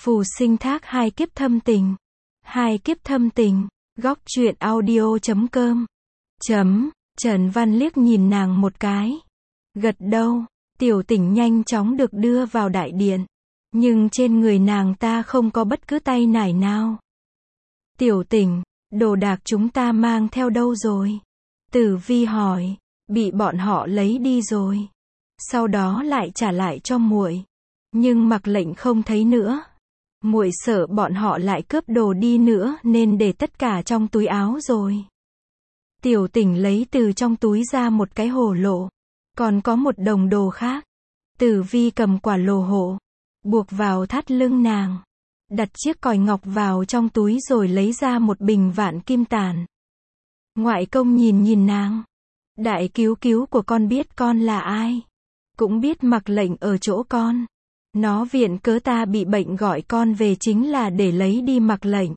Phù sinh thác hai kiếp thâm tình. Hai kiếp thâm tình. Góc truyện audio.com. Trần Văn liếc nhìn nàng một cái. Gật đầu. Tiểu Tỉnh nhanh chóng được đưa vào đại điện. Nhưng trên người nàng ta không có bất cứ tay nải nào. Tiểu Tỉnh, đồ đạc chúng ta mang theo đâu rồi? Tử Vi hỏi. Bị bọn họ lấy đi rồi. Sau đó lại trả lại cho muội. Nhưng Mặc Lệnh không thấy nữa. Muội sợ bọn họ lại cướp đồ đi nữa nên để tất cả trong túi áo rồi. Tiểu Tỉnh lấy từ trong túi ra một cái hổ lộ. Còn có một đồng đồ khác. Tử Vi cầm quả lồ hộ. Buộc vào thắt lưng nàng. Đặt chiếc còi ngọc vào trong túi rồi lấy ra một bình vạn kim tản. Ngoại công nhìn nàng. Đại cứu cứu của con biết con là ai. Cũng biết Mặc Lệnh ở chỗ con. Nó viện cớ ta bị bệnh gọi con về chính là để lấy đi Mặc Lệnh.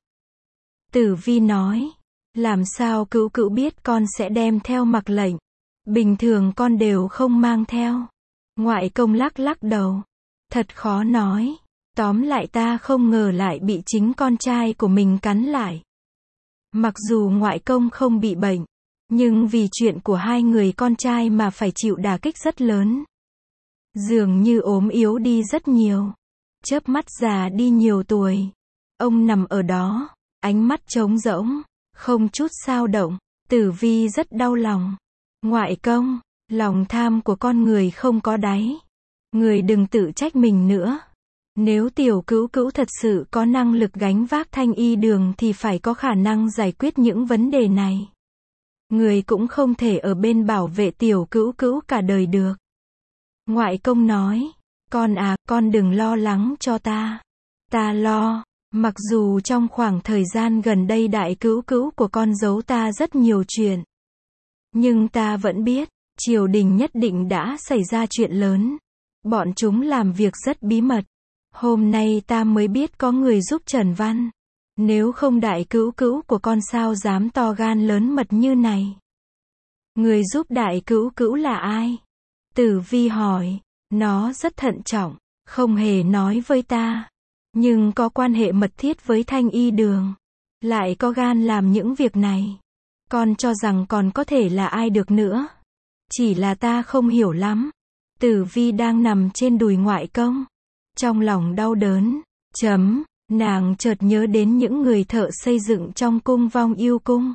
Tử Vi nói. Làm sao cứu cứu biết con sẽ đem theo Mặc Lệnh. Bình thường con đều không mang theo. Ngoại công lắc đầu. Thật khó nói. Tóm lại ta không ngờ lại bị chính con trai của mình cắn lại. Mặc dù ngoại công không bị bệnh. Nhưng vì chuyện của hai người con trai mà phải chịu đả kích rất lớn. Dường như ốm yếu đi rất nhiều. Chớp mắt già đi nhiều tuổi. Ông nằm ở đó. Ánh mắt trống rỗng. Không chút xao động. Tử Vi rất đau lòng. Ngoại công. Lòng tham của con người không có đáy. Người đừng tự trách mình nữa. Nếu tiểu cứu cứu thật sự có năng lực gánh vác Thanh Y Đường thì phải có khả năng giải quyết những vấn đề này. Người cũng không thể ở bên bảo vệ tiểu cứu cứu cả đời được. Ngoại công nói. Con à, con đừng lo lắng cho ta. Ta lo. Mặc dù trong khoảng thời gian gần đây đại cứu cứu của con giấu ta rất nhiều chuyện. Nhưng ta vẫn biết, triều đình nhất định đã xảy ra chuyện lớn. Bọn chúng làm việc rất bí mật. Hôm nay ta mới biết có người giúp Trần Văn. Nếu không đại cứu cứu của con sao dám to gan lớn mật như này. Người giúp đại cứu cứu là ai? Tử Vi hỏi. Nó rất thận trọng, không hề nói với ta. Nhưng có quan hệ mật thiết với Thanh Y Đường. Lại có gan làm những việc này. Con cho rằng còn có thể là ai được nữa. Chỉ là ta không hiểu lắm. Tử Vi đang nằm trên đùi ngoại công. Trong lòng đau đớn. Nàng chợt nhớ đến những người thợ xây dựng trong cung Vong Yêu Cung.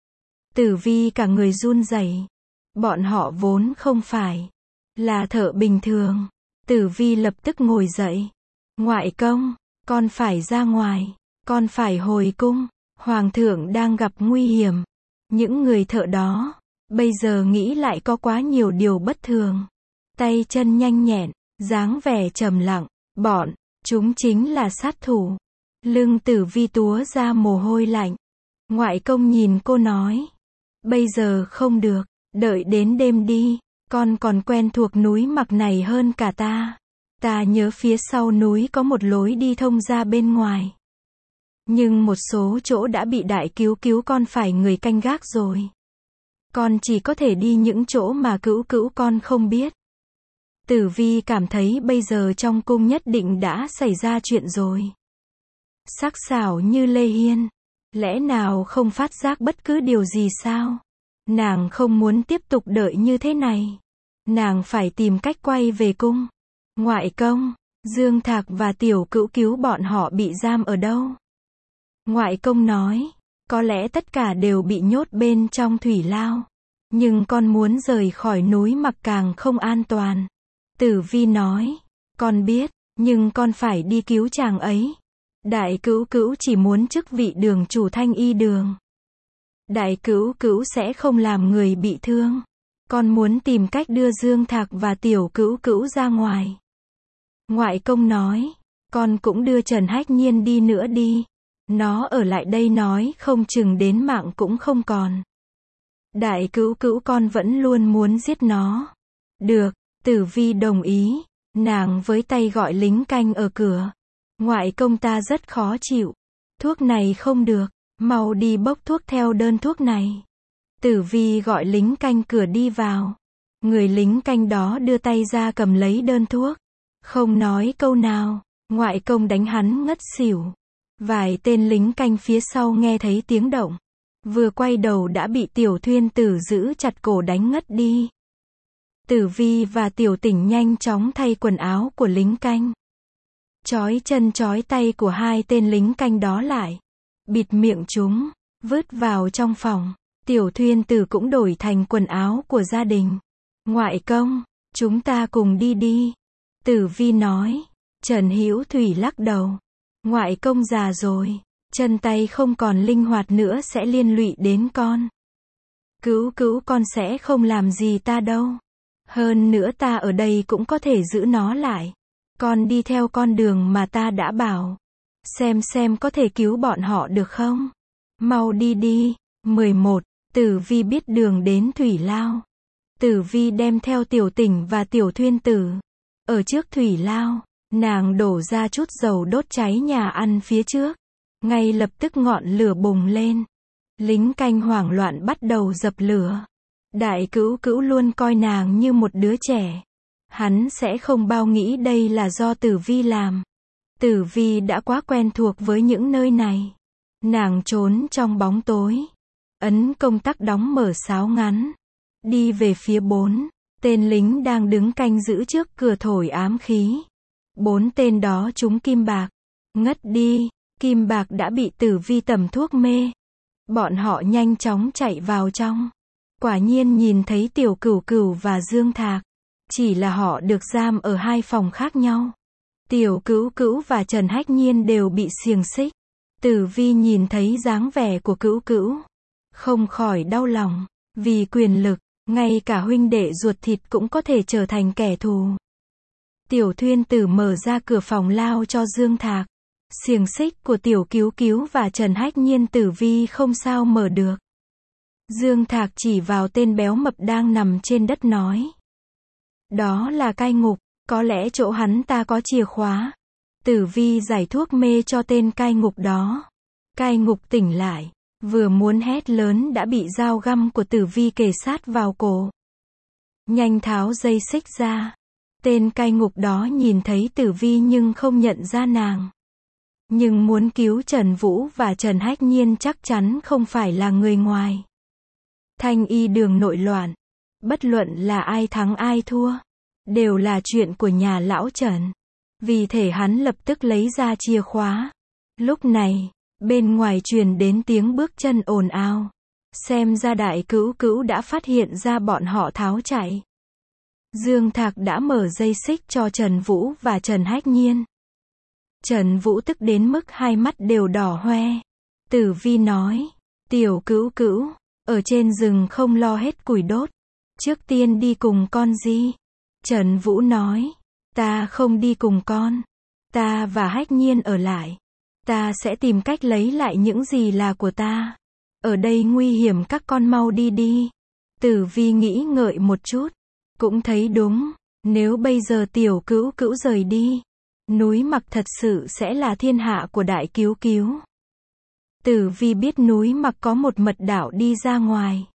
Tử Vi cả người run rẩy. Bọn họ vốn không phải là thợ bình thường. Tử Vi lập tức ngồi dậy. Ngoại công, con phải ra ngoài. Con phải hồi cung. Hoàng thượng đang gặp nguy hiểm. Những người thợ đó, bây giờ nghĩ lại có quá nhiều điều bất thường. Tay chân nhanh nhẹn, dáng vẻ trầm lặng. Bọn chúng chính là sát thủ. Lưng Tử Vi túa ra mồ hôi lạnh. Ngoại công nhìn cô nói. Bây giờ không được, đợi đến đêm đi. Con còn quen thuộc núi Mặc này hơn cả ta. Ta nhớ phía sau núi có một lối đi thông ra bên ngoài. Nhưng một số chỗ đã bị đại cứu cứu con phải người canh gác rồi. Con chỉ có thể đi những chỗ mà cứu cứu con không biết. Tử Vi cảm thấy bây giờ trong cung nhất định đã xảy ra chuyện rồi. Sắc sảo như Lê Hiên. Lẽ nào không phát giác bất cứ điều gì sao? Nàng không muốn tiếp tục đợi như thế này. Nàng phải tìm cách quay về cung. Ngoại công, Dương Thạc và tiểu cữu cứu bọn họ bị giam ở đâu? Ngoại công nói. Có lẽ tất cả đều bị nhốt bên trong thủy lao. Nhưng con muốn rời khỏi núi Mặc càng không an toàn. Tử Vi nói. Con biết, nhưng con phải đi cứu chàng ấy. Đại cứu cứu chỉ muốn chức vị đường chủ Thanh Y Đường. Đại cứu cứu sẽ không làm người bị thương. Con muốn tìm cách đưa Dương Thạc và tiểu cứu cứu ra ngoài. Ngoại công nói. Con cũng đưa Trần Hách Nhiên đi nữa đi. Nó ở lại đây nói không chừng đến mạng cũng không còn. Đại cứu cứu con vẫn luôn muốn giết nó. Được, Tử Vi đồng ý. Nàng với tay gọi lính canh ở cửa. Ngoại công ta rất khó chịu. Thuốc này không được. Mau đi bốc thuốc theo đơn thuốc này. Tử Vi gọi lính canh cửa đi vào. Người lính canh đó đưa tay ra cầm lấy đơn thuốc. Không nói câu nào. Ngoại công đánh hắn ngất xỉu. Vài tên lính canh phía sau nghe thấy tiếng động. Vừa quay đầu đã bị Tiểu Thuyên Tử giữ chặt cổ đánh ngất đi. Tử Vi và Tiểu Tỉnh nhanh chóng thay quần áo của lính canh. Trói chân trói tay của hai tên lính canh đó lại. Bịt miệng chúng, vứt vào trong phòng. Tiểu Thuyên Tử cũng đổi thành quần áo của gia đình. Ngoại công, chúng ta cùng đi đi. Tử Vi nói. Trần Hữu Thủy lắc đầu. Ngoại công già rồi, chân tay không còn linh hoạt nữa sẽ liên lụy đến con. Cữu cữu con sẽ không làm gì ta đâu. Hơn nữa ta ở đây cũng có thể giữ nó lại. Con đi theo con đường mà ta đã bảo. Xem có thể cứu bọn họ được không? Mau đi đi. 11. Tử Vi biết đường đến Thủy Lao. Tử Vi đem theo Tiểu Tỉnh và Tiểu Thuyên Tử. Ở trước Thủy Lao, nàng đổ ra chút dầu đốt cháy nhà ăn phía trước. Ngay lập tức ngọn lửa bùng lên. Lính canh hoảng loạn bắt đầu dập lửa. Đại Cữu Cữu luôn coi nàng như một đứa trẻ. Hắn sẽ không bao nghĩ đây là do Tử Vi làm. Tử Vi đã quá quen thuộc với những nơi này. Nàng trốn trong bóng tối. Ấn công tắc đóng mở sáo ngắn. Đi về phía 4 tên lính đang đứng canh giữ trước cửa thổi ám khí. 4 tên đó trúng kim bạc. Ngất đi. Kim bạc đã bị Tử Vi tẩm thuốc mê. Bọn họ nhanh chóng chạy vào trong. Quả nhiên nhìn thấy Tiểu Cửu Cửu và Dương Thạc. Chỉ là họ được giam ở hai phòng khác nhau. Tiểu Cữu Cữu và Trần Hách Nhiên đều bị xiềng xích. Tử Vi nhìn thấy dáng vẻ của Cữu Cữu, không khỏi đau lòng. Vì quyền lực, ngay cả huynh đệ ruột thịt cũng có thể trở thành kẻ thù. Tiểu Thuyên Tử mở ra cửa phòng lao cho Dương Thạc. Xiềng xích của Tiểu Cứu Cứu và Trần Hách Nhiên Tử Vi không sao mở được. Dương Thạc chỉ vào tên béo mập đang nằm trên đất nói. Đó là cai ngục, có lẽ chỗ hắn ta có chìa khóa. Tử Vi giải thuốc mê cho tên cai ngục đó. Cai ngục tỉnh lại, vừa muốn hét lớn đã bị dao găm của Tử Vi kề sát vào cổ. Nhanh tháo dây xích ra. Tên cai ngục đó nhìn thấy Tử Vi nhưng không nhận ra nàng. Nhưng muốn cứu Trần Vũ và Trần Hách Nhiên chắc chắn không phải là người ngoài. Thanh y đường nội loạn. Bất luận là ai thắng ai thua, đều là chuyện của nhà lão Trần. Vì thế hắn lập tức lấy ra chìa khóa. Lúc này, bên ngoài truyền đến tiếng bước chân ồn ào. Xem ra Đại Cữu Cữu đã phát hiện ra bọn họ tháo chạy. Dương Thạc đã mở dây xích cho Trần Vũ và Trần Hách Nhiên. Trần Vũ tức đến mức hai mắt đều đỏ hoe. Tử Vi nói, Tiểu Cữu Cữu, ở trên rừng không lo hết củi đốt. Trước tiên đi cùng con gì? Trần Vũ nói, ta không đi cùng con. Ta và Hách Nhiên ở lại. Ta sẽ tìm cách lấy lại những gì là của ta. Ở đây nguy hiểm, các con mau đi đi. Tử Vi nghĩ ngợi một chút. Cũng thấy đúng, nếu bây giờ Tiểu Cữu Cữu rời đi, núi Mặc thật sự sẽ là thiên hạ của Đại Cứu Cứu. Tử Vi biết núi Mặc có một mật đạo đi ra ngoài.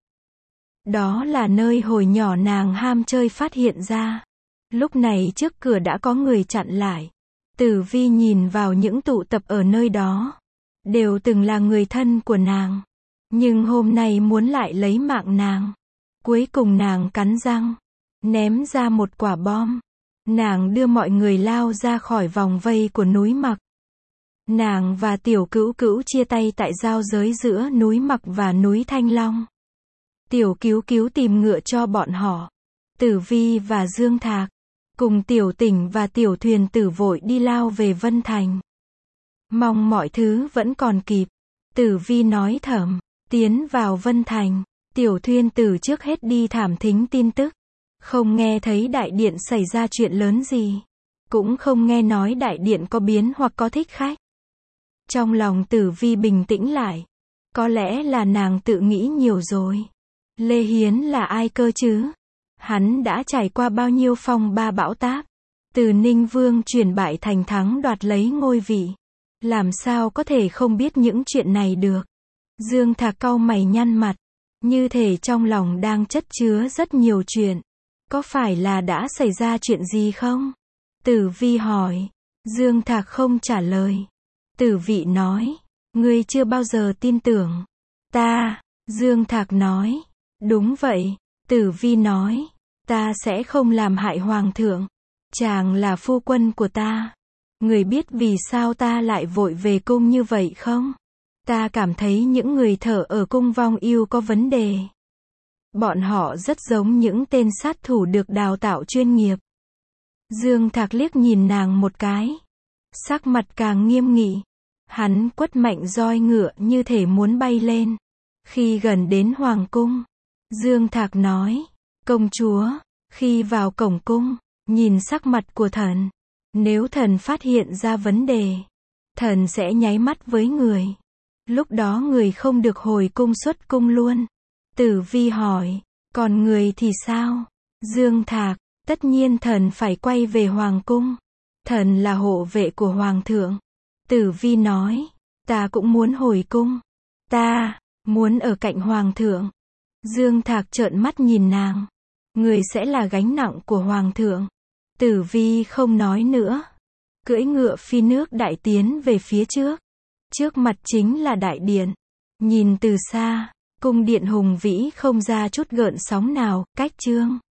Đó là nơi hồi nhỏ nàng ham chơi phát hiện ra. Lúc này trước cửa đã có người chặn lại. Tử Vi nhìn vào những tụ tập ở nơi đó. Đều từng là người thân của nàng. Nhưng hôm nay muốn lại lấy mạng nàng. Cuối cùng nàng cắn răng, ném ra một quả bom. Nàng đưa mọi người lao ra khỏi vòng vây của núi Mặc. Nàng và Tiểu Cữu Cữu chia tay tại giao giới giữa núi Mặc và núi Thanh Long. Tiểu Cứu Cứu tìm ngựa cho bọn họ. Tử Vi và Dương Thạc, cùng Tiểu Tỉnh và Tiểu Thuyền Tử vội đi lao về Vân Thành. Mong mọi thứ vẫn còn kịp. Tử Vi nói thầm, tiến vào Vân Thành. Tiểu Thuyên Tử trước hết đi thám thính tin tức. Không nghe thấy đại điện xảy ra chuyện lớn gì. Cũng không nghe nói đại điện có biến hoặc có thích khách. Trong lòng Tử Vi bình tĩnh lại. Có lẽ là nàng tự nghĩ nhiều rồi. Lê Hiến là ai cơ chứ? Hắn đã trải qua bao nhiêu phong ba bão táp. Từ Ninh Vương chuyển bại thành thắng đoạt lấy ngôi vị. Làm sao có thể không biết những chuyện này được? Dương Thạc cau mày nhăn mặt. Như thể trong lòng đang chất chứa rất nhiều chuyện. Có phải là đã xảy ra chuyện gì không? Tử Vi hỏi. Dương Thạc không trả lời. Tử Vi nói, ngươi chưa bao giờ tin tưởng ta. Dương Thạc nói, đúng vậy. Tử Vi nói, ta sẽ không làm hại hoàng thượng. Chàng là phu quân của ta. Người biết vì sao ta lại vội về cung như vậy không? Ta cảm thấy những người thợ ở cung Vong Yêu có vấn đề. Bọn họ rất giống những tên sát thủ được đào tạo chuyên nghiệp. Dương Thạc liếc nhìn nàng một cái. Sắc mặt càng nghiêm nghị. Hắn quất mạnh roi ngựa như thể muốn bay lên. Khi gần đến hoàng cung, Dương Thạc nói, công chúa, khi vào cổng cung, nhìn sắc mặt của thần. Nếu thần phát hiện ra vấn đề, thần sẽ nháy mắt với người. Lúc đó người không được hồi cung xuất cung luôn. Tử Vi hỏi, còn người thì sao? Dương Thạc, tất nhiên thần phải quay về hoàng cung. Thần là hộ vệ của hoàng thượng. Tử Vi nói, ta cũng muốn hồi cung. Ta muốn ở cạnh hoàng thượng. Dương Thạc trợn mắt nhìn nàng. Người sẽ là gánh nặng của hoàng thượng. Tử Vi không nói nữa. Cưỡi ngựa phi nước đại tiến về phía trước. Trước mặt chính là đại điện. Nhìn từ xa, cung điện hùng vĩ không ra chút gợn sóng nào, cách chương.